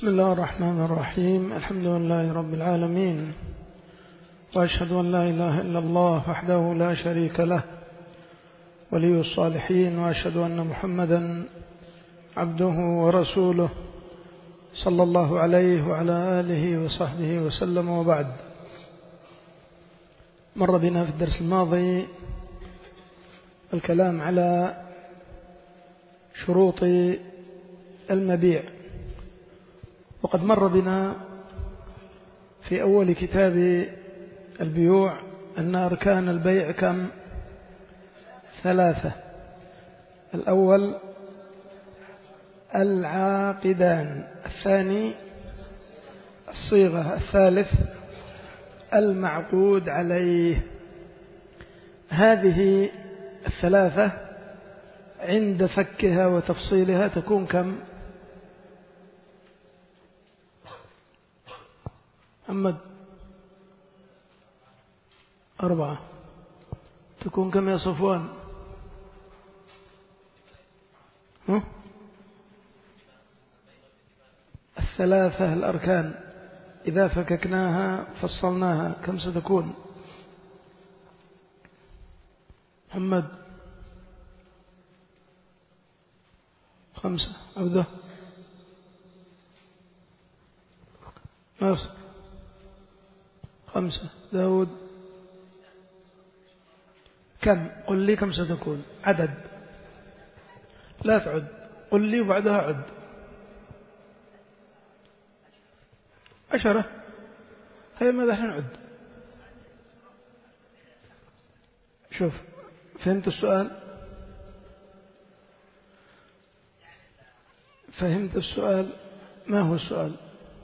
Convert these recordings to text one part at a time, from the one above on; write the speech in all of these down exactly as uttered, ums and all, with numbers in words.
بسم الله الرحمن الرحيم. الحمد لله رب العالمين، وأشهد أن لا إله إلا الله وحده لا شريك له ولي الصالحين، وأشهد أن محمدا عبده ورسوله صلى الله عليه وعلى آله وصحبه وسلم. وبعد، مر بنا في الدرس الماضي الكلام على شروط المبيع، وقد مر بنا في أول كتاب البيوع أن أركان البيع كم؟ ثلاثة. الأول العاقدان، الثاني الصيغة، الثالث المعقود عليه. هذه الثلاثة عند فكها وتفصيلها تكون كم؟ محمد أربعة. تكون كم يا صفوان؟ ها؟ الثلاثة الأركان إذا فككناها فصلناها كم ستكون؟ محمد خمسة. عبده ناصر خمسة. داود كم؟ قل لي كم ستكون عدد، لا تعد، قل لي وبعدها عد. عشرة. هيا ماذا احنا نعد؟ شوف، فهمت السؤال؟ فهمت السؤال؟ ما هو السؤال؟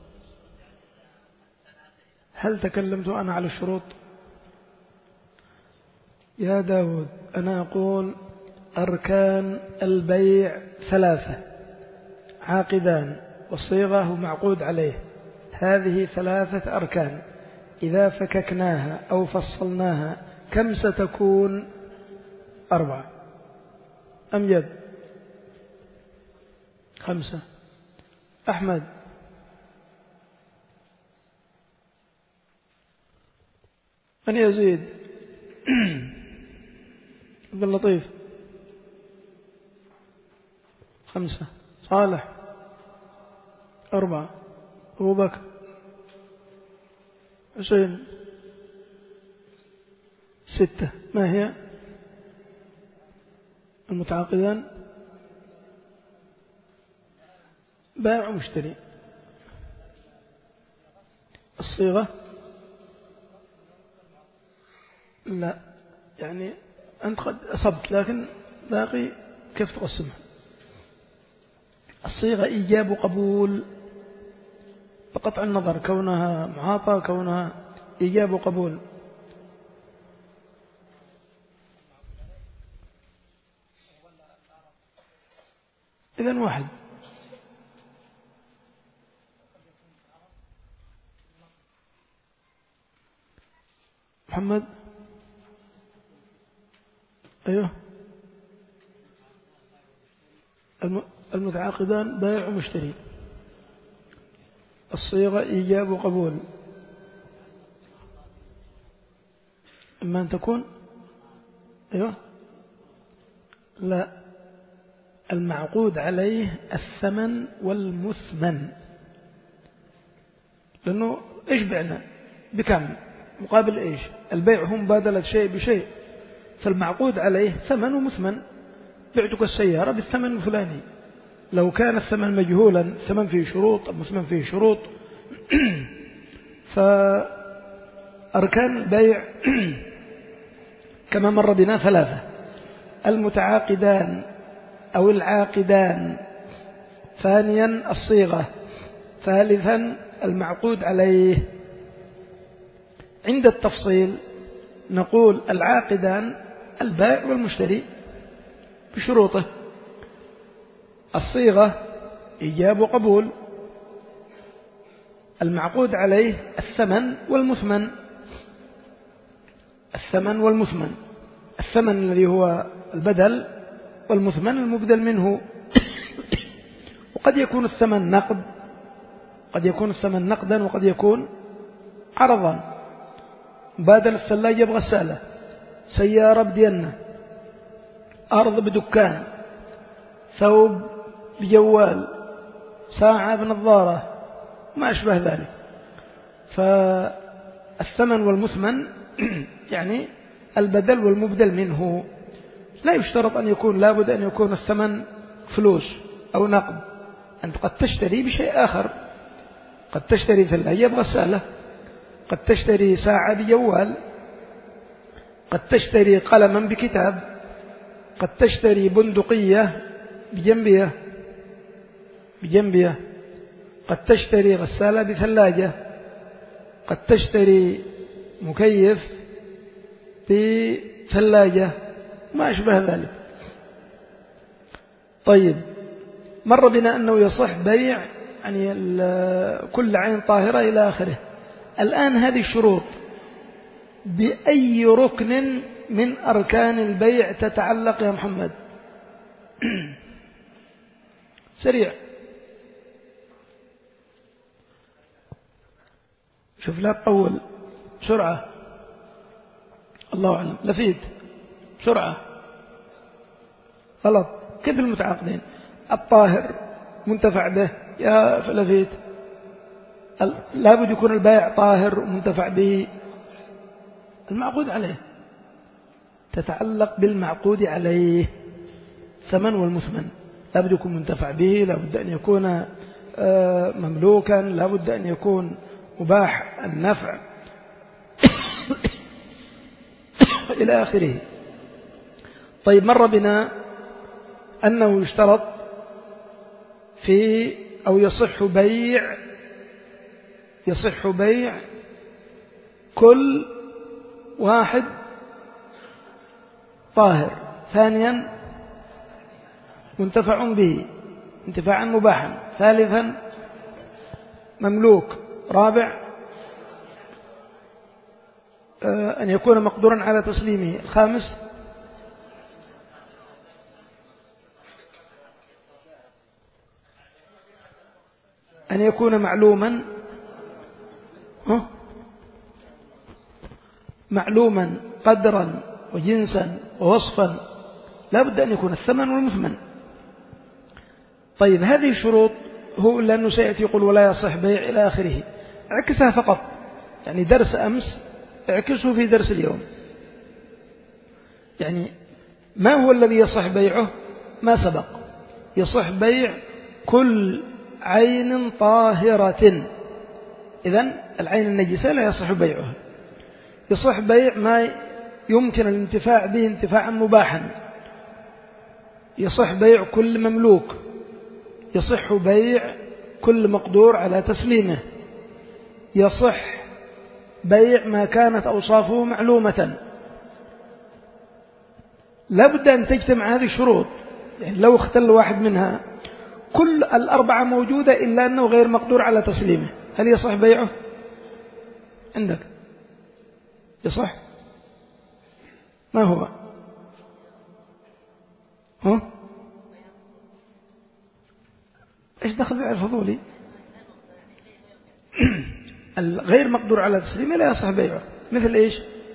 هل تكلمت أنا على الشروط؟ يا داود، أنا أقول أركان البيع ثلاثة: عاقدان والصيغة ومعقود عليه. هذه ثلاثة أركان إذا فككناها أو فصلناها كم ستكون؟ أربعة. أمجد خمسة. أحمد من يزيد؟ عبد اللطيف خمسة. صالح أربعة. أبو بكر. حسين ستة. ما هي؟ المتعاقدان بائع ومشتري. الصيغة لا، يعني أنت قد أصبت، لكن باقي كيف تقسمها؟ الصيغة إيجاب وقبول بقطع النظر، كونها معاطى، كونها إيجاب وقبول. إذن واحد. محمد أيوه. المتعاقدان بائع ومشتري. الصيغة إيجاب وقبول. إما أن تكون أيوه لا، المعقود عليه الثمن والمثمن، لأنه إيش بعنا بكم مقابل إيش؟ البيع هم مبادلة شيء بشيء، فالمعقود عليه ثمن ومثمن. بعتك السيارة بالثمن الفلاني، لو كان الثمن مجهولا، الثمن فيه شروط، المثمن فيه شروط. فأركان البيع كما مر بنا ثلاثة: المتعاقدان أو العاقدان، ثانيا الصيغة، ثالثا المعقود عليه. عند التفصيل نقول العاقدان البائع والمشتري بشروطه، الصيغة إيجاب وقبول، المعقود عليه الثمن والمثمن. الثمن والمثمن، الثمن الذي هو البدل، والمثمن المبدل منه. وقد يكون الثمن نقد قد يكون الثمن نقدا وقد يكون عرضا. بدل الثلاجة بغسالة، سيارة بدينة، أرض بدكان، ثوب بجوال، ساعة بنظارة، ما أشبه ذلك. فالثمن والمثمن يعني البدل والمبدل منه. لا يشترط أن يكون لابد أن يكون الثمن فلوس أو نقد. أنت قد تشتري بشيء آخر، قد تشتري ثلاجة بغسالة، قد تشتري ساعة بجوال، قد تشتري قلما بكتاب، قد تشتري بندقية بجنبية بجنبية قد تشتري غسالة بثلاجة، قد تشتري مكيف بثلاجة، ما أشبه ذلك. طيب، مر بنا أنه يصح بيع يعني كل عين طاهرة إلى آخره. الآن هذه الشروط بأي ركن من أركان البيع تتعلق يا محمد؟ سريع، شوف لا تطول، بسرعة، الله أعلم. لفيت بسرعة، غلط. كيف المتعاقدين؟ الطاهر منتفع به يا لفيت، لابد يكون البائع طاهر ومنتفع به. المعقود عليه تتعلق بالمعقود عليه، ثمن والمثمن لابد يكون منتفع به، لابد أن يكون مملوكا، لابد أن يكون مباح النفع إلى آخره. طيب، مر بنا أنه يشترط في أو يصح بيع يصح بيع كل واحد طاهر، ثانيا منتفع به انتفاعا مباحا، ثالثا مملوك، رابع أن يكون مقدورا على تسليمه، الخامس أن يكون معلوما معلوما قدرا وجنسا ووصفا، لا بد أن يكون الثمن والمثمن. طيب، هذه الشروط هو لأنه سيأتي يقول ولا يصح بيع إلى آخره، اعكسها فقط، يعني درس أمس اعكسه في درس اليوم. يعني ما هو الذي يصح بيعه؟ ما سبق، يصح بيع كل عين طاهرة. إذن العين النجسة لا يصح بيعها. يصح بيع ما يمكن الانتفاع به انتفاعا مباحا. يصح بيع كل مملوك. يصح بيع كل مقدور على تسليمه. يصح بيع ما كانت أوصافه معلومة. لا بد أن تجتمع هذه الشروط، يعني لو اختل واحد منها كل الأربعة موجودة إلا أنه غير مقدور على تسليمه، هل يصح بيعه؟ عندك يصح؟ ما هو؟ ها؟ إيش دخل بيع الفضولي؟ الغير مقدور على تسليمه لا يصح بيعه. مثل إيش؟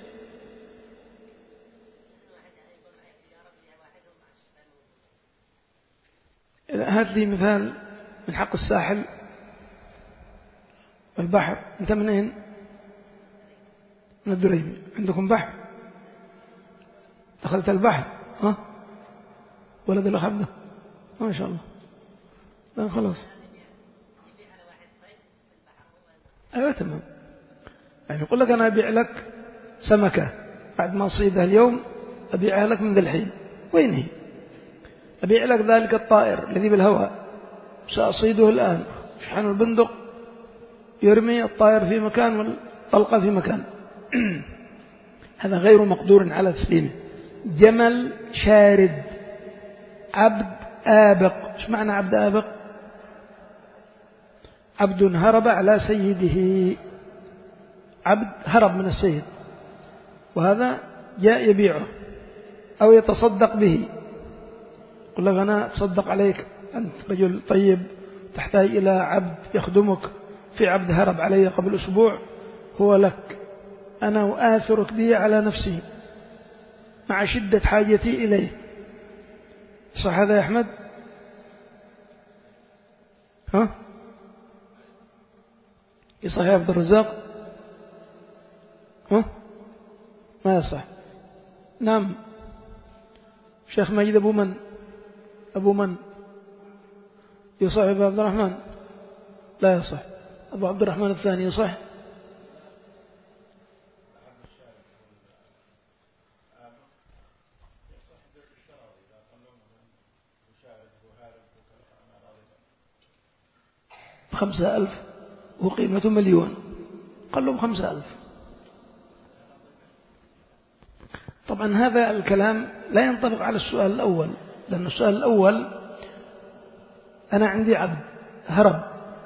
هات لي مثال من حق الساحل والبحر. أنت منين؟ من الدريمي. عندكم بحر؟ دخلت البحر؟ ها؟ ولد الأخبة؟ ما شاء الله. لا خلاص. أيوة تمام. يعني يقول لك أنا أبيع لك سمكة بعد ما أصيدها اليوم، أبيعها لك من ذا الحين. وين هي؟ أبيع لك ذلك الطائر الذي بالهواء، سأصيده الآن. شحن البندق، يرمي الطائر في مكان والطلقة في مكان. هذا غير مقدور على تسليمه. جمل شارد، عبد آبق. ايش معنى عبد آبق؟ عبد هرب على سيده، عبد هرب من السيد، وهذا جاء يبيعه أو يتصدق به. يقول لك أنا أتصدق عليك، أنت رجل طيب تحتاج إلى عبد يخدمك، في عبد هرب علي قبل أسبوع هو لك، أنا أؤثرك به على نفسي مع شدة حاجتي إليه. صح هذا يا أحمد؟ ها؟ يصح يا عبد الرزاق؟ ها؟ ما يصح. نعم. شيخ ماجد أبو من؟ أبو من؟ يصح أبو عبد الرحمن؟ لا يصح. أبو عبد الرحمن الثاني يصح؟ خمسة ألف وقيمة مليون، قال لهم خمسة ألف. طبعا هذا الكلام لا ينطبق على السؤال الأول، لأن السؤال الأول أنا عندي عبد هرب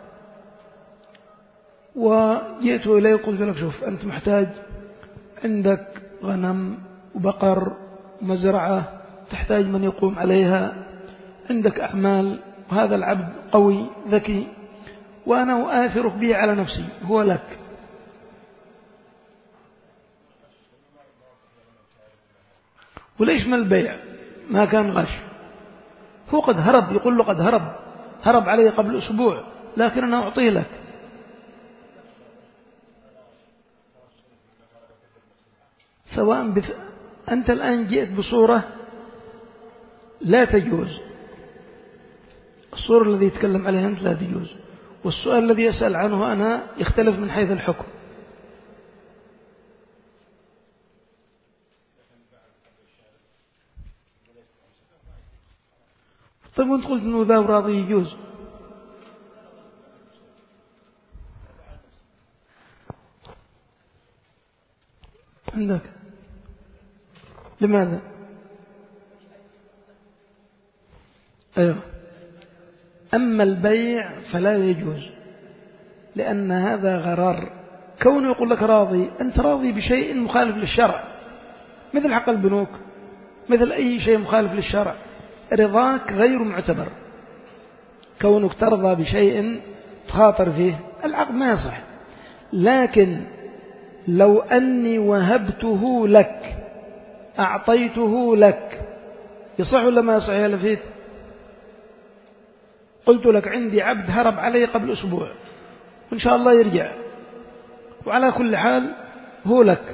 وجئت إليه وقلت لك شوف أنت محتاج، عندك غنم وبقر ومزرعة تحتاج من يقوم عليها، عندك أعمال، وهذا العبد قوي ذكي وأنا أؤثرك به على نفسي، هو لك. وليش ما البيع؟ ما كان غش، هو قد هرب، يقول له قد هرب هرب علي قبل أسبوع لكن أنا أعطيه لك. سواء بث... أنت الآن جئت بصورة لا تجوز، الصورة الذي يتكلم عليها أنت لا تجوز، والسؤال الذي يسأل عنه أنا يختلف من حيث الحكم. طيب وانت قلت أنه ذا راضي يجوز. عندك لماذا؟ أيوه. أما البيع فلا يجوز، لأن هذا غرر. كونه يقول لك راضي، أنت راضي بشيء مخالف للشرع، مثل حق البنوك، مثل أي شيء مخالف للشرع، رضاك غير معتبر. كونك ترضى بشيء تخاطر فيه، العقد ما يصح. لكن لو أني وهبته لك، أعطيته لك، يصح ولا ما يصح يا لفيت؟ قلت لك عندي عبد هرب علي قبل أسبوع وإن شاء الله يرجع، وعلى كل حال هو لك.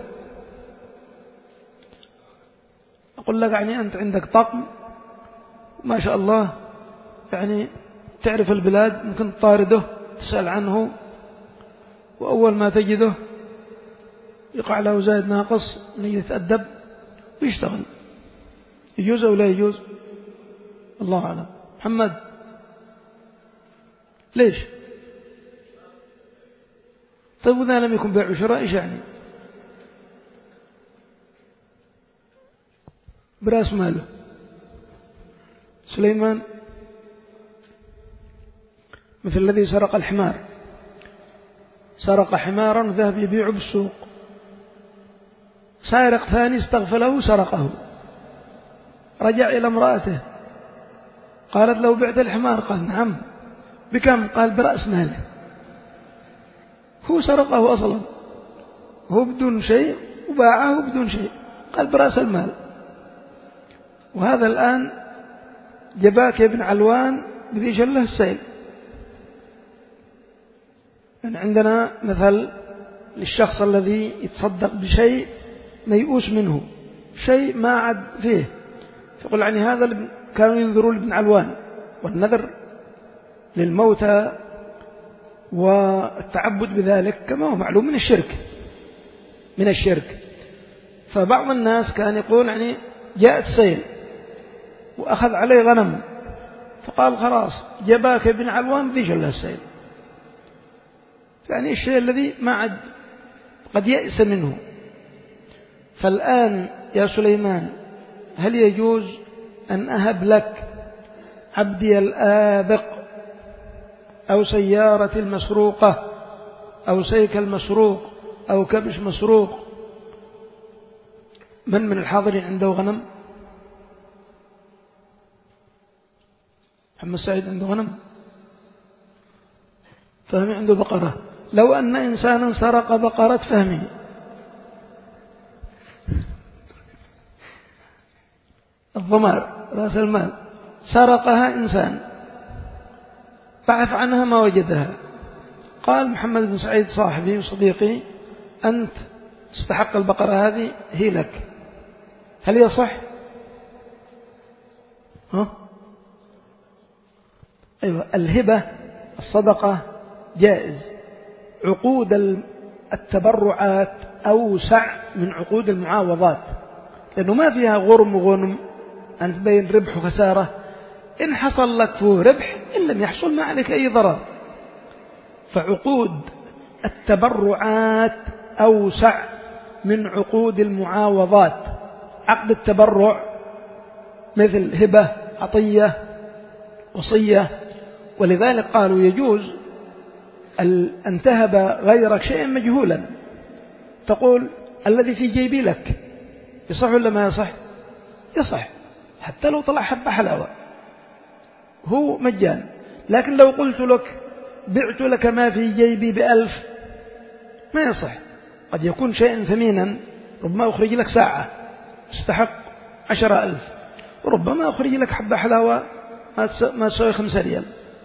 أقول لك يعني أنت عندك طقم ما شاء الله، يعني تعرف البلاد، ممكن تطارده تسأل عنه، وأول ما تجده يقع له زائد ناقص يتأدب ويشتغل. يجوز أو لا يجوز؟ الله أعلم. محمد ليش؟ طيب وإذا لم يكن بيع وشراء إيش يعني؟ براس ماله. سليمان مثل الذي سرق الحمار، سرق حمارا ذهب يبيعه بالسوق، سارق ثاني استغفله سرقه، رجع إلى امرأته قالت له بعت الحمار، قال نعم، بكم؟ قال برأس ماله. هو سرقه أصلا، هو بدون شيء وباعه بدون شيء، قال برأس المال. وهذا الآن جباك يا ابن علوان بذي جله السيل. يعني عندنا مثل للشخص الذي يتصدق بشيء ميؤوس منه، شيء ما عد فيه، فيقول يعني هذا كانوا ينذروا لابن علوان، والنذر للموتى والتعبد بذلك كما هو معلوم من الشرك، من الشرك. فبعض الناس كان يقول يعني جاءت سيل وأخذ عليه غنم، فقال خلاص جباك ابن علوان ذي جل السيل، يعني الشيء الذي ما عد قد يأس منه. فالآن يا سليمان هل يجوز أن أهب لك عبدي الآبق أو سيارة المسروقة أو سيك المسروق أو كبش مسروق؟ من من الحاضرين عنده غنم؟ محمد سعيد عنده غنم؟ فهمي عنده بقرة، لو أن إنسانا سرق بقرة فهمي الضمار رأس المال، سرقها إنسان بعث عنها ما وجدها، قال محمد بن سعيد صاحبي وصديقي أنت تستحق البقرة هذه، هي لك، هل يصح؟ ها؟ أيوة، الهبة الصدقة جائز. عقود التبرعات أوسع من عقود المعاوضات، لأنه ما فيها غرم وغنم أن تبين ربح وخسارة. إن حصل لك فيه ربح، إن لم يحصل ما عليك أي ضرر. فعقود التبرعات أوسع من عقود المعاوضات. عقد التبرع مثل هبة، عطية، وصية، ولذلك قالوا يجوز أن تهب غيرك شيئا مجهولا، تقول الذي في جيبي لك، يصح ولا ما يصح؟ يصح، حتى لو طلع حبة حلاوة هو مجان. لكن لو قلت لك بعت لك ما في جيبي بألف، ما يصح. قد يكون شيئا ثمينا، ربما أخرج لك ساعة تستحق عشر ألف، وربما أخرج لك حبة حلاوة ما تسوي خمسة ريال.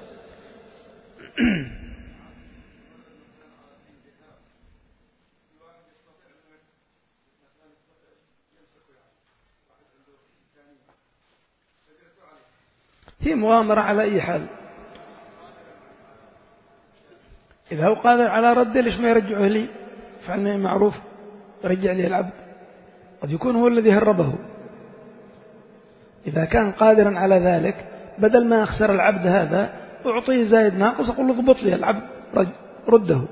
هي مغامرة على أي حال. إذا هو قادر على رده ليش ما يرجعه لي؟ فعلنا معروف، رجع لي العبد، قد يكون هو الذي هربه. إذا كان قادرا على ذلك، بدل ما أخسر العبد هذا أعطيه زايد ناقص، أقول له ضبط لي العبد رده،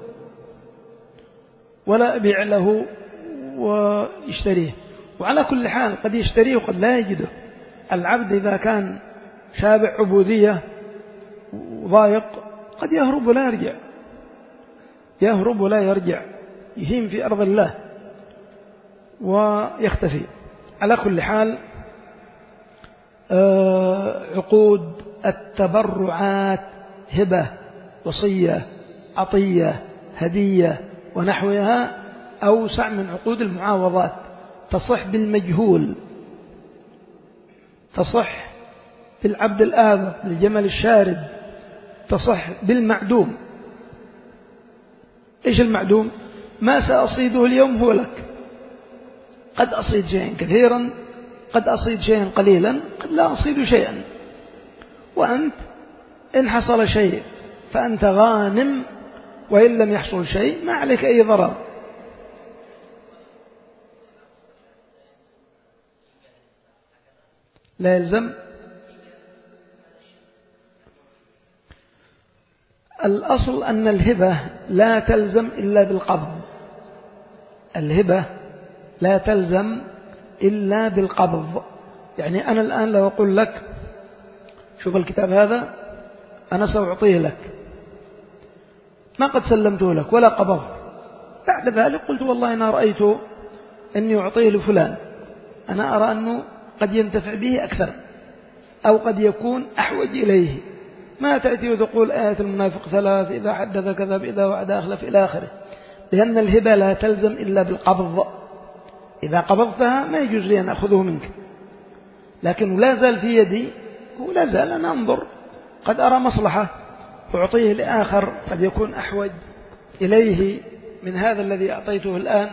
ولا أبيع له ويشتريه. وعلى كل حال قد يشتريه وقد لا يجده. العبد إذا كان شابع عبودية وضايق قد يهرب ولا يرجع، يهرب ولا يرجع، يهيم في أرض الله ويختفي. على كل حال عقود التبرعات هبة، وصية، عطية، هدية ونحوها أوسع من عقود المعاوضات. تصح بالمجهول، تصح بالعبد الآبى، بالجمل الشارد، تصح بالمعدوم. إيش المعدوم؟ ما سأصيده اليوم هو لك، قد أصيد شيئا كثيرا، قد أصيد شيئا قليلا، قد لا أصيد شيئا. وأنت إن حصل شيء فأنت غانم، وإن لم يحصل شيء ما عليك أي ضرر. لا يلزم. الأصل أن الهبة لا تلزم إلا بالقبض. الهبة لا تلزم إلا بالقبض. يعني أنا الآن لو أقول لك شوف الكتاب هذا أنا سأعطيه لك، ما قد سلمته لك ولا قبضت، بعد ذلك قلت والله أنا رأيت أني أعطيه لفلان، أنا أرى أنه قد ينتفع به أكثر أو قد يكون أحوج إليه. ما تأتي وتقول آية المنافق ثلاث، إذا حدث كذب، إذا وعد أخلف، إلى آخره. لأن الهبة لا تلزم إلا بالقبض. إذا قبضتها ما يجوز لي أن أخذه منك، لكن لا زال في يدي ولا زال أنا أنظر، قد أرى مصلحة أعطيه لآخر قد يكون أحوج إليه من هذا الذي أعطيته الآن،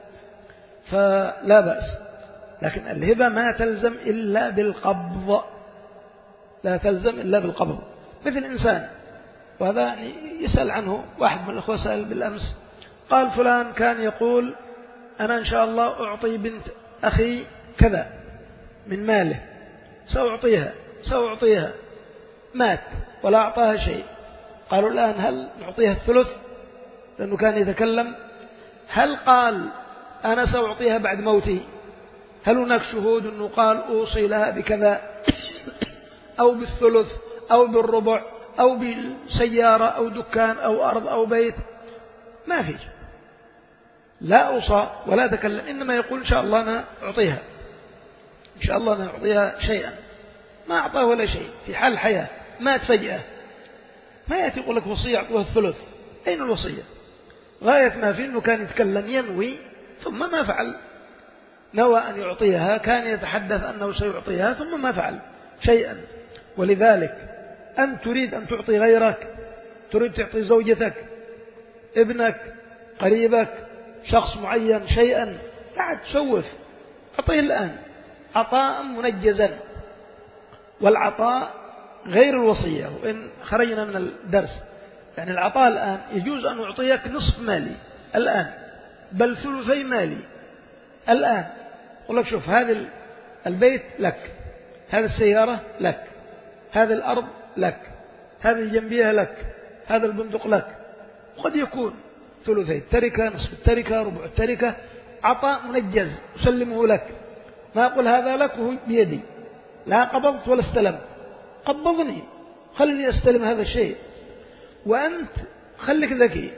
فلا بأس. لكن الهبة ما تلزم إلا بالقبض، لا تلزم إلا بالقبض. مثل إنسان، وهذا يعني يسأل عنه واحد من الأخوة سأل بالأمس، قال فلان كان يقول أنا إن شاء الله أعطي بنت أخي كذا من ماله، سأعطيها سأعطيها، مات ولا أعطاها شيء. قالوا الآن هل نعطيها الثلث؟ لأنه كان يتكلم. هل قال أنا سأعطيها بعد موتي؟ هل هناك شهود أنه قال أوصي لها بكذا أو بالثلث أو بالربع أو بالسيارة أو دكان أو أرض أو بيت؟ ما في، لا أوصى ولا تكلم، إنما يقول إن شاء الله أنا أعطيها، إن شاء الله أنا أعطيها شيئا. ما أعطاه ولا شيء، في حال الحياة مات فجأة، ما يأتي يقول لك وصية أعطوها الثلث. أين الوصية؟ غاية ما في أنه كان يتكلم ينوي ثم ما فعل، نوى أن يعطيها، كان يتحدث أنه سيعطيها ثم ما فعل شيئا. ولذلك أن تريد أن تعطي غيرك، تريد تعطي زوجتك، ابنك، قريبك، شخص معين شيئا، لا تسوف، أعطيه الآن عطاء منجزا. والعطاء غير الوصية. وإن خرجنا من الدرس يعني العطاء الآن يجوز أن أعطيك نصف مالي الآن، بل ثلثي مالي الآن. أقول لك شوف، هذا البيت لك، هذه السيارة لك، هذه الأرض لك، هذه الجنبية لك، هذا البندق لك. قد يكون ثلثي التركة، نصف التركة، ربع التركة، عطاء منجز أسلمه لك. ما أقول هذا لك وهو بيدي، لا قبضت ولا استلمت، قبضني خلني أستلم هذا الشيء. وأنت خليك ذكي.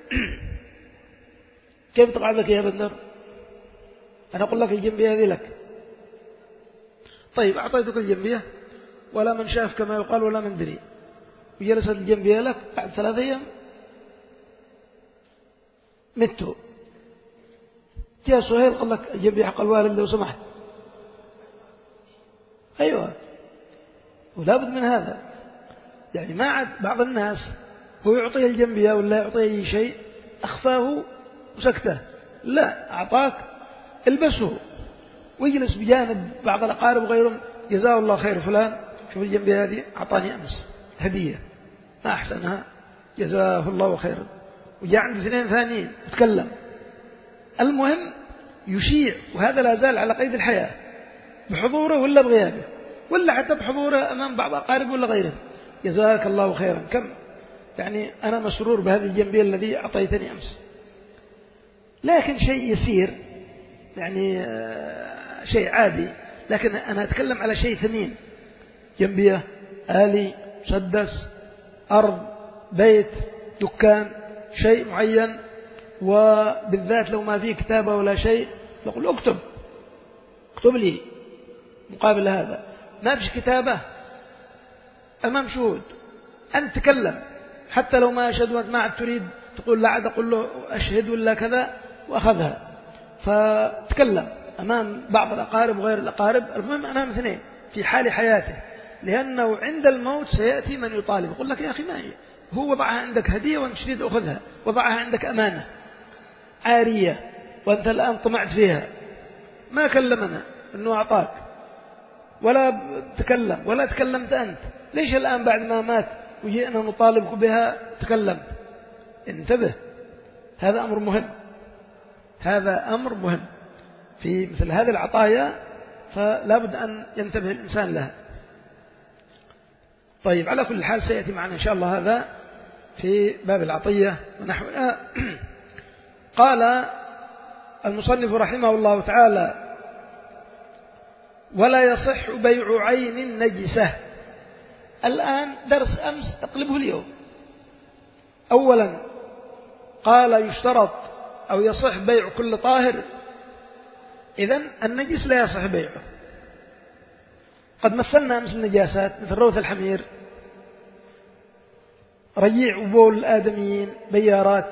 كيف تقع ذكي يا بندر؟ أنا أقول لك الجنبية هذه لك، طيب أعطيتك الجنبية ولا من شاف كما يقال ولا من دري، وجلست الجنبية لك، بعد ثلاثة أيام مت. جاء سهيل قال لك الجنبية حق الوالد لو سمحت. أيوة، ولا بد من هذا. يعني ما عاد بعض الناس هو يعطيه الجنبية ولا يعطيه أي شيء أخفاه وسكته، لا، أعطاك البسه ويجلس بجانب بعض الأقارب وغيرهم، جزاه الله خير فلان، شوف الجنبية هذه أعطاني أمس هدية ما أحسنها، جزاه الله خيرا. وجاء عند اثنين ثانيين وتكلم. المهم يشيع، وهذا لا زال على قيد الحياة، بحضوره ولا بغيابه، ولا حتى بحضوره أمام بعض أقارب ولا غيره، جزاك الله خيرا، كم يعني أنا مسرور بهذه الجنبية الذي أعطيتني أمس. لكن شيء يسير يعني شيء عادي، لكن أنا أتكلم على شيء ثمين، جنبية، آلي، مسدس، أرض، بيت، دكان، شيء معين، وبالذات لو ما فيه كتابة ولا شيء نقول اكتب، اكتب لي مقابل هذا. ما فيش كتابة أمام شهود أن تكلم، حتى لو ما أشهد وأنت ما عاد تريد تقول لا عاد أقول له أشهد ولا كذا، وأخذها فتكلم أمام بعض الأقارب وغير الأقارب، المهم أمام اثنين في حال حياته، لأنه عند الموت سيأتي من يطالب يقول لك يا أخي ما هي، هو وضعها عندك هدية وأنت تريد أخذها، وضعها عندك أمانة عارية وأنت الآن طمعت فيها، ما كلمنا أنه أعطاك ولا تكلم ولا تكلمت أنت، ليش الآن بعد ما مات وجئنا نطالبك بها تكلمت؟ انتبه، هذا أمر مهم، هذا أمر مهم في مثل هذه العطايا، فلا بد أن ينتبه الإنسان لها. طيب، على كل حال سيأتي معنا إن شاء الله هذا في باب العطية ونحوها. قال المصنف رحمه الله تعالى: ولا يصح بيع عين نجسة. الآن درس أمس أقلبه اليوم. أولا قال يشترط أو يصح بيع كل طاهر، إذن النجس لا يصح بيعه. قد مثلنا أمس النجاسات مثل روث الحمير، رجيع وبول الآدميين، بيارات،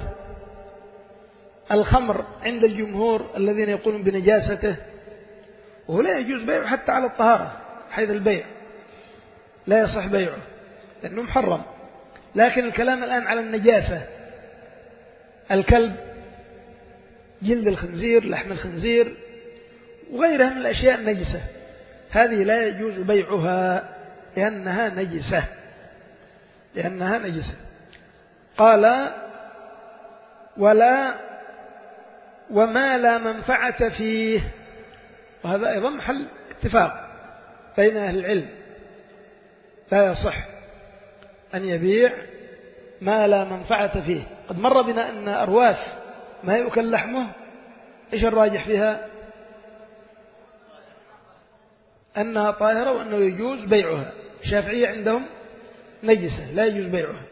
الخمر عند الجمهور الذين يقولون بنجاسته، وهو لا يجوز بيعه حتى على الطهارة، حيث البيع لا يصح بيعه لأنه محرم. لكن الكلام الآن على النجاسة، الكلب، جلد الخنزير، لحم الخنزير، وغيرها من الأشياء النجسة، هذه لا يجوز بيعها لأنها نجسة، لأنها نجسة. قال: ولا وما لا منفعة فيه، وهذا أيضا محل اتفاق بين أهل العلم، لا يصح أن يبيع ما لا منفعة فيه. قد مر بنا أن أرواث ما يؤكل لحمه إيش الراجح فيها؟ أنها طاهرة وأنه يجوز بيعها. الشافعية عندهم نجسة لا يجوز بيعها.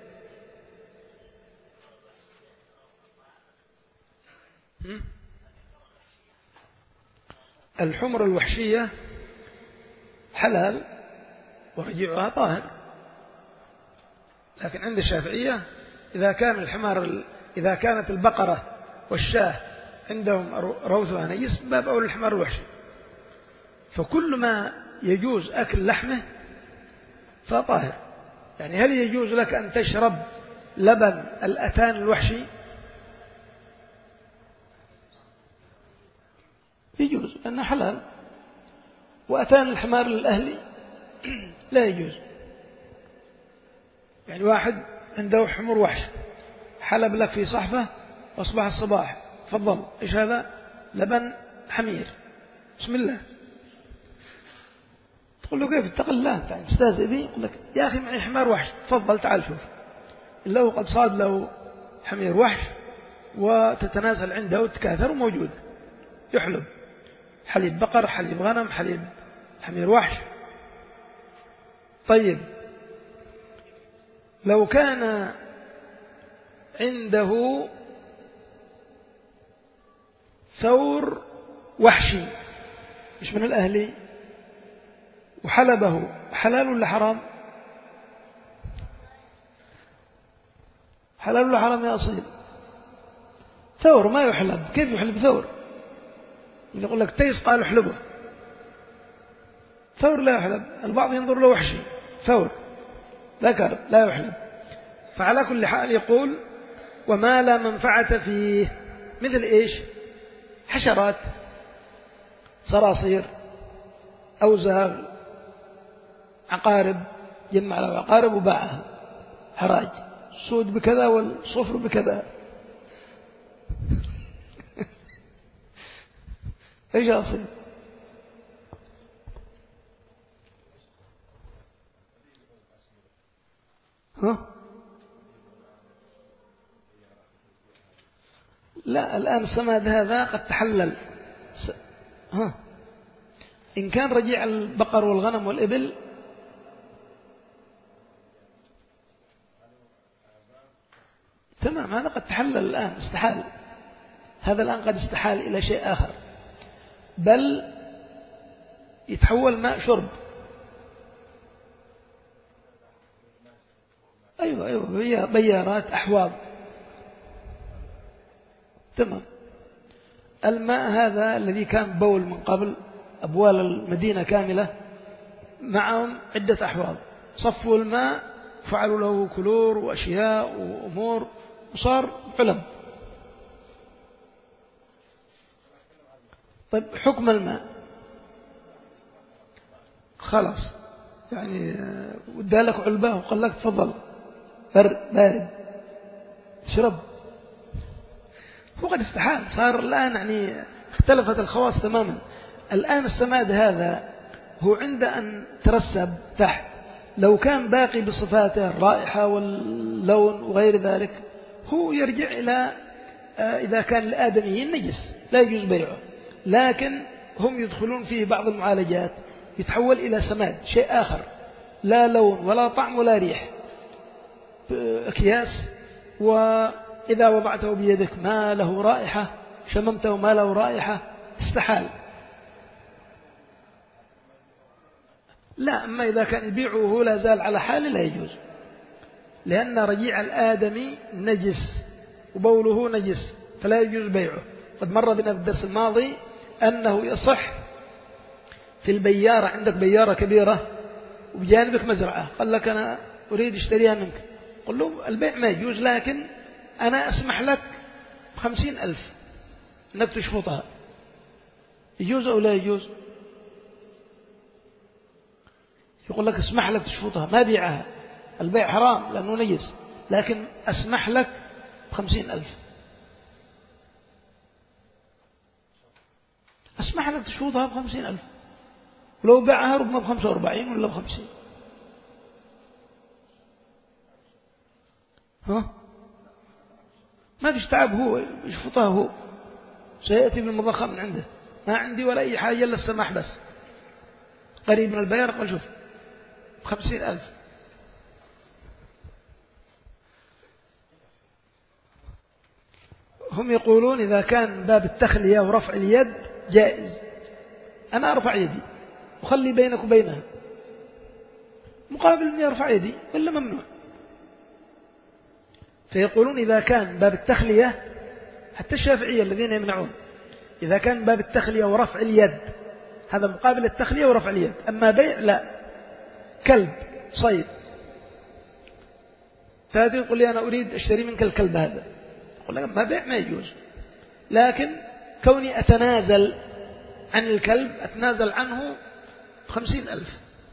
الحمر الوحشية حلال ورجيعها طاهر، لكن عند الشافعية إذا كان الحمار إذا كانت البقرة والشاه عندهم روثها نجس باب أول الحمار الوحشي، فكل ما يجوز أكل لحمه فطاهر. يعني هل يجوز لك أن تشرب لبن الأتان الوحشي؟ يجوز لأنه حلال، وأتان الحمار الأهلي لا يجوز. يعني واحد عنده حمر وحش حلب لك في صحفة وأصبح الصباح تفضل إيش هذا؟ لبن حمير، بسم الله. تقول له كيف؟ اتق الله، تعال تستهزئ به. يقول لك يا أخي معي حمار وحش، تفضل تعال شوف. إلا هو قد صاد له حمير وحش وتتنازل عنده وتكاثر وموجود، يحلب حليب بقر، حليب غنم، حليب حمير وحش. طيب لو كان عنده ثور وحشي مش من الأهلي وحلبه، حلال ولا حرام؟ حلال ولا حرام يا أصيل؟ ثور ما يحلب. كيف يحلب ثور؟ يقول لك تيس قال احلبه. ثور لا يحلب. البعض ينظر له وحشي، ثور ذكر لا يحلب. فعلى كل حال يقول وما لا منفعة فيه، مثل إيش؟ حشرات، صراصير، أوزاغ، عقارب، جمع له عقارب وباعها حراج، السود بكذا والصفر بكذا. ايش أصير؟ ها؟ لا الآن السماد هذا قد تحلل. ها؟ إن كان رجيع البقر والغنم والإبل تمام، هذا قد تحلل الآن، استحال. هذا الآن قد استحال إلى شيء آخر، بل يتحول ماء شرب. أيوة أيوة بيارات، أحواض، تمام. الماء هذا الذي كان بول من قبل، أبوال المدينة كاملة معهم عدة أحواض، صفوا الماء فعلوا له كلور وأشياء وأمور وصار علب. طيب حكم الماء خلاص، يعني ودالك علبة وقال لك تفضل بارد شرب، هو قد استحال. صار الآن يعني اختلفت الخواص تماما. الآن السماد هذا هو عند أن ترسب تحت، لو كان باقي بصفاته الرائحة واللون وغير ذلك هو يرجع إلى إذا كان الآدمي نجس لا يجوز بيعه، لكن هم يدخلون فيه بعض المعالجات يتحول إلى سماد، شيء آخر لا لون ولا طعم ولا ريح، أكياس، وإذا وضعته بيدك ما له رائحة، شممته ما له رائحة، استحال. لا، أما إذا كان يبيعه لا زال على حال لا يجوز، لأن رجيع الآدمي نجس وبوله نجس فلا يجوز بيعه. قد مر بنا في الدرس الماضي أنه يصح في البيارة، عندك بيارة كبيرة وبجانبك مزرعة، قال لك أنا أريد اشتريها منك، قل له البيع ما يجوز، لكن أنا أسمح لك بخمسين ألف أنك تشفطها، يجوز أو لا يجوز؟ يقول لك اسمح لك تشفطها، ما بيعها، البيع حرام لأنه نجس، لكن أسمح لك بخمسين ألف، أسمح لك تشفطها بخمسين ألف، ولو باعها ربما بخمسة واربعين ولا بخمسين. ها؟ ما فيش تعب، هو يشفطها، هو سيأتي بالمضخة من عنده، ما عندي ولا أي حاجة إلا السماح بس. قريب من البيار قال شوف بخمسين ألف. هم يقولون إذا كان باب التخلية ورفع اليد جائز، أنا أرفع يدي وخلي بينك وبينها، مقابل أني أرفع يدي ولا ممنوع؟ فيقولون إذا كان باب التخلية، حتى الشافعية الذين يمنعون، إذا كان باب التخلية ورفع اليد هذا مقابل التخلية ورفع اليد. أما بيع لا، كلب صيد فهذا يقول لي أنا أريد أشتري منك الكلب هذا، أقول لك ما بيع ما يجوز، لكن كوني أتنازل عن الكلب أتنازل عنه خمسين ألف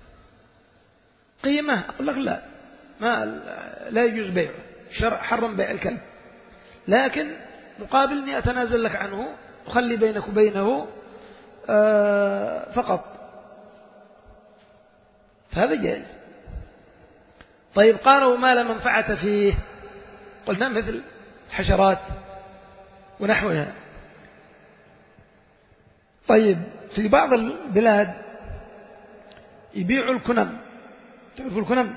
قيمة، أقول لك لا ما لا يجوز بيعه، الشرع حرم بيع الكلب، لكن مقابل أني أتنازل لك عنه وخلي بينك وبينه آه فقط، فهذا جائز. طيب قالوا ما لا منفعة فيه، قلنا مثل الحشرات ونحوها. طيب في بعض البلاد يبيعوا الكنم، تعرفوا الكنم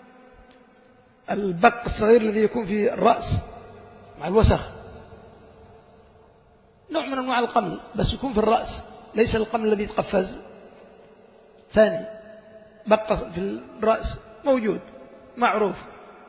البق الصغير الذي يكون في الرأس مع الوسخ، نوع من أنواع القمل بس يكون في الرأس، ليس القمل الذي يتقفز، ثاني بق في الرأس موجود معروف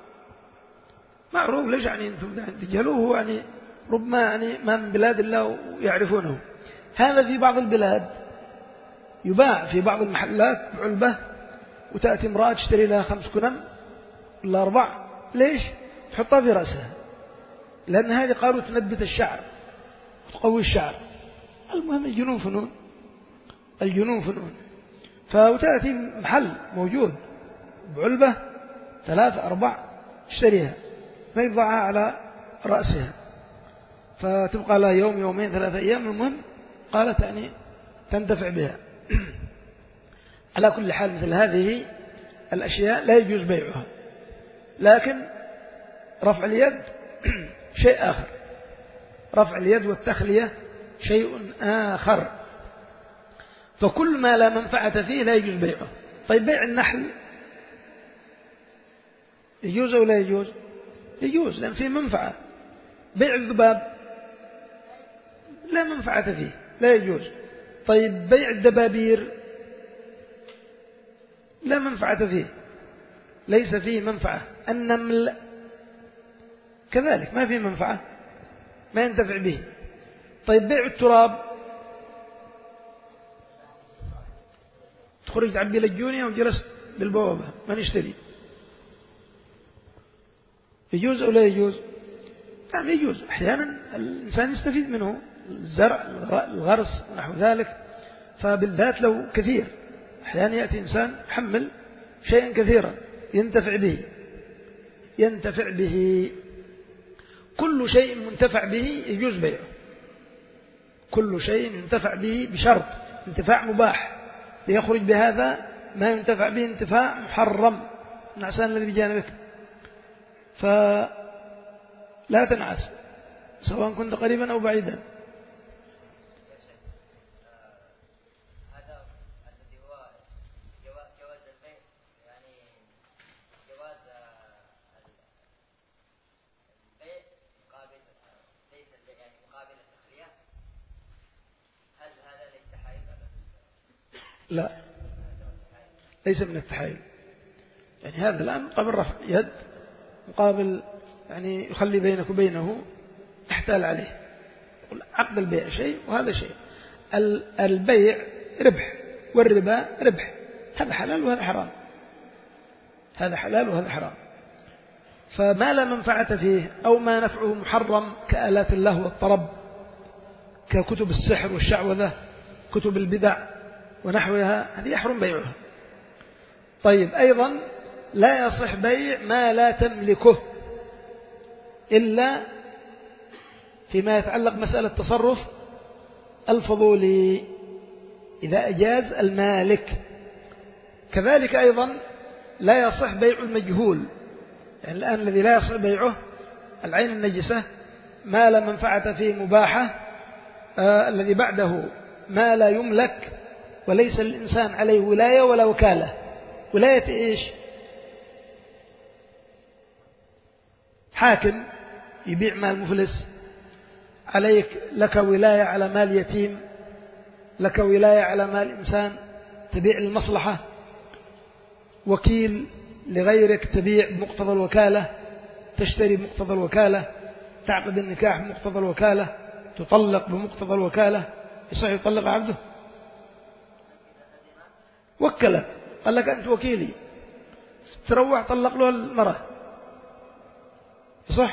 معروف ليش يعني أنتم تجهلوه، يعني ربما يعني ما من بلاد الله يعرفونه. هذا في بعض البلاد يباع في بعض المحلات بعلبة، وتأتي امرأة تشتري لها خمس كنم ولا أربع، ليش؟ تحطها في رأسها، لأن هذه قالوا تنبت الشعر وتقوي الشعر. المهم الجنون فنون، الجنون فنون. فتأتي محل موجود بعلبة ثلاث أربع تشتريها، ما يضعها على رأسها، فتبقى لها يوم يومين ثلاثة أيام، المهم قالت يعني تنتفع بها. على كل حال مثل هذه الأشياء لا يجوز بيعها، لكن رفع اليد شيء آخر، رفع اليد والتخلية شيء آخر. فكل ما لا منفعة فيه لا يجوز بيعه. طيب بيع النحل يجوز أو لا يجوز؟ يجوز لأن فيه منفعة. بيع الذباب لا منفعة فيه لا يجوز. طيب بيع الدبابير لا منفعة فيه، ليس فيه منفعة. النمل كذلك ما فيه منفعة، ما ينتفع به. طيب بيع التراب، تخرج تعبي للجونية وجلست بالبوابة ما نشتري، يجوز أو لا يجوز؟ نعم يجوز، أحيانا الإنسان يستفيد منه، الزرع الغرس ونحو ذلك، فبالذات لو كثير، أحيانا يأتي إنسان يحمل شيئا كثيرا ينتفع به ينتفع به كل شيء منتفع به يجوز بيعه، كل شيء ينتفع به بشرط انتفاع مباح، ليخرج بهذا ما ينتفع به انتفاع محرم، النعسان الذي بجانبك، فلا تنعس سواء كنت قريبا أو بعيدا. لا ليس من التحايل، يعني هذا الآن مقابل رفع يد، مقابل يعني يخلي بينك وبينه احتال عليه. عقد البيع شيء وهذا شيء. البيع ربح والربا ربح، هذا حلال وهذا حرام، هذا حلال وهذا حرام. فما لا منفعة فيه أو ما نفعه محرم كآلات اللهو والطرب، ككتب السحر والشعوذة، كتب البدع ونحوها، هذه يحرم بيعها. طيب أيضا لا يصح بيع ما لا تملكه إلا فيما يتعلق مسألة تصرف الفضولي إذا أجاز المالك. كذلك أيضا لا يصح بيع المجهول، يعني الآن الذي لا يصح بيعه العين النجسة، ما لا منفعة فيه مباحة، آه الذي بعده ما لا يملك وليس الإنسان عليه ولاية ولا وكالة. ولاية إيش؟ حاكم يبيع مال مفلس، عليك لك ولاية على مال يتيم، لك ولاية على مال إنسان تبيع المصلحة، وكيل لغيرك تبيع بمقتضى الوكالة، تشتري بمقتضى الوكالة، تعقد النكاح بمقتضى الوكالة، تطلق بمقتضى الوكالة، يصح يطلق عبده؟ وكلك قال لك أنت وكيلي، تروح طلق له المرأة، صح؟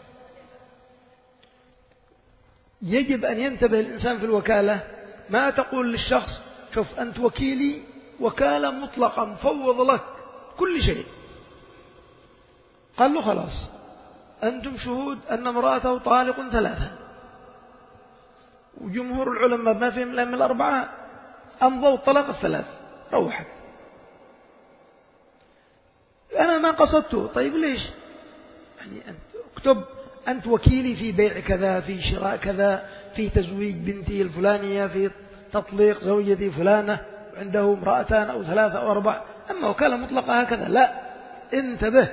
يجب أن ينتبه الإنسان في الوكالة، ما تقول للشخص شوف أنت وكيلي وكالة مطلقة مفوض لك كل شيء، قال له خلاص أنتم شهود أن امرأته طالق ثلاثة، وجمهور العلماء ما فيهم إلا من الأربعة أمضوا الطلاق الثلاث، روحت. أنا ما قصدته، طيب ليش؟ يعني أنت اكتب أنت وكيلي في بيع كذا، في شراء كذا، في تزويج بنتي الفلانية، في تطليق زوجتي فلانة عنده امرأتان أو ثلاثة أو أربع. أما وكالة مطلقة هكذا لا، انتبه،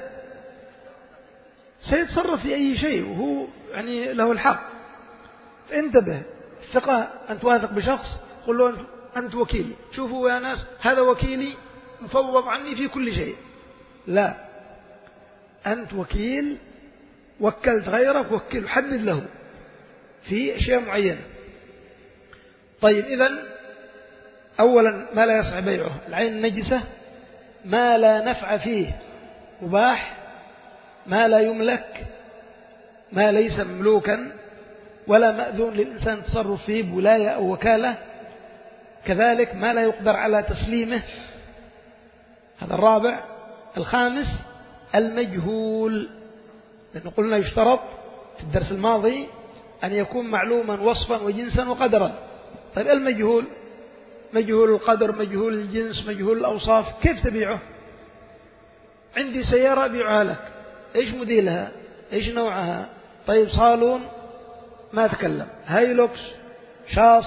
سيتصرف في أي شيء وهو يعني له الحق، انتبه. الثقة أن تواثق بشخص، قل له أنت وكيلي، شوفوا يا ناس هذا وكيلي مفوض عني في كل شيء. لا، أنت وكيل، وكلت غيرك وكل، حدد له في أشياء معينة. طيب إذن أولا ما لا يصح بيعه، العين النجسة، ما لا نفع فيه مباح، ما لا يملك، ما ليس مملوكا ولا مأذون للإنسان التصرف فيه بولاية أو وكالة، كذلك ما لا يقدر على تسليمه، هذا الرابع. الخامس المجهول، لأنه قلنا يشترط في الدرس الماضي أن يكون معلوما وصفا وجنسا وقدرا. طيب المجهول، مجهول القدر، مجهول الجنس، مجهول الأوصاف، كيف تبيعه؟ عندي سيارة أبيعها لك، إيش موديلها، إيش نوعها؟ طيب صالون ما أتكلم، هايلوكس، شاص،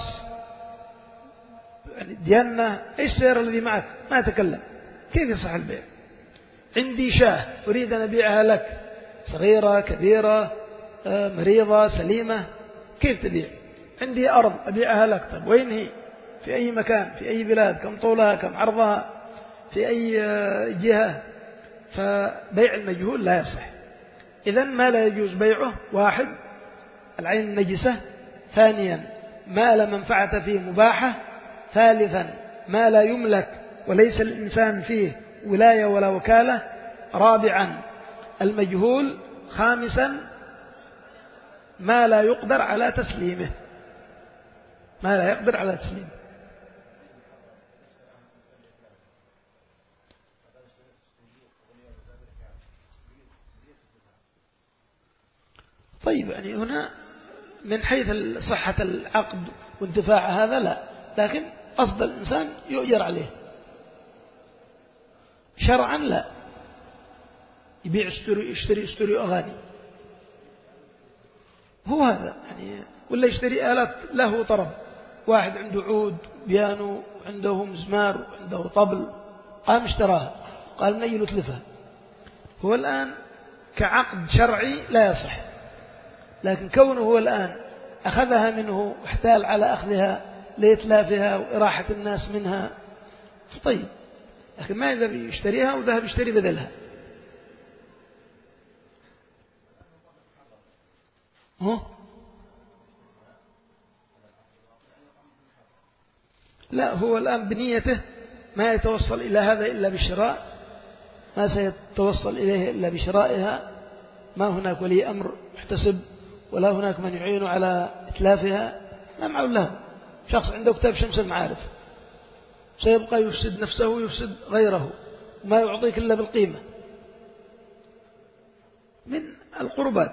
يعني ديانة، إيش السيارة الذي معك؟ ما أتكلم، كيف يصح البيع؟ عندي شاه أريد أن أبيعها لك، صغيرة كبيرة مريضة سليمة، كيف تبيع؟ عندي أرض أبيعها لك، طيب وين هي؟ في أي مكان؟ في أي بلاد؟ كم طولها؟ كم عرضها؟ في أي جهة؟ فبيع المجهول لا يصح. إذن ما لا يجوز بيعه: واحد العين النجسة، ثانيا ما لا منفعة فيه مباحة، ثالثا ما لا يملك وليس الإنسان فيه ولاية ولا وكالة، رابعا المجهول، خامسا ما لا يقدر على تسليمه، ما لا يقدر على تسليمه. طيب يعني هنا من حيث صحة العقد وانتفاع هذا لا، لكن قصد الإنسان يؤجر عليه. شرعا لا، يبيع يشتري يشتري يشتري أغاني، هو هذا يعني، ولا يشتري آلات له طرب، واحد عنده عود بيانو، عنده مزمار، عنده طبل، قام اشتراها، قال نجي نتلفها. هو الآن كعقد شرعي لا يصح، لكن كونه هو الآن أخذها منه واحتال على أخذها لإتلافها وإراحة الناس منها، طيب، لكن ما يذهب يشتريها وذهب يشتري بدلها. هو لا، هو الآن بنيته ما يتوصل إلى هذا إلا بالشراء، ما سيتوصل إليه إلا بشرائها، ما هناك ولي أمر محتسب ولا هناك من يعين على إتلافها، ما معه له. شخص عنده كتاب شمس المعارف سيبقى يفسد نفسه ويفسد غيره، ما يعطيك إلا بالقيمة من القربات.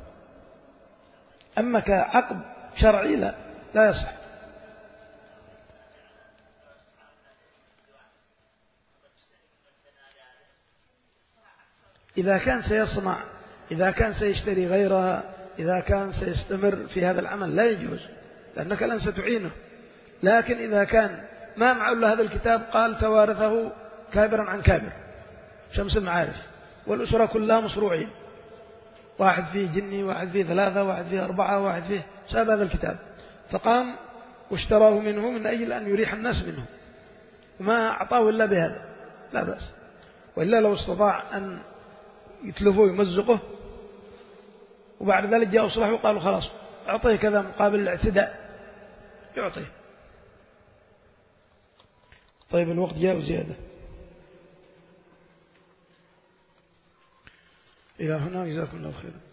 أما كعقد شرعي لا، لا يصح. إذا كان سيصنع، إذا كان سيشتري غيرها، إذا كان سيستمر في هذا العمل لا يجوز، لأنك الآن ستعينه. لكن إذا كان ما معه إلا هذا الكتاب، قال توارثه كابرا عن كابر، شمس المعارف، والأسرة كلها مصروعين، واحد فيه جني، واحد فيه ثلاثة، واحد فيه أربعة، واحد فيه، ساب هذا الكتاب فقام واشتراه منه من أجل أن يريح الناس منه، وما أعطاه إلا بهذا، لا بأس. وإلا لو استطاع أن يتلفه ويمزقه وبعد ذلك جاءوا صلحوا وقالوا خلاص أعطيه كذا مقابل الاعتداء يعطيه. طيب الوقت جاء وزيادة. إلى هنا جزاكم الله خيرا.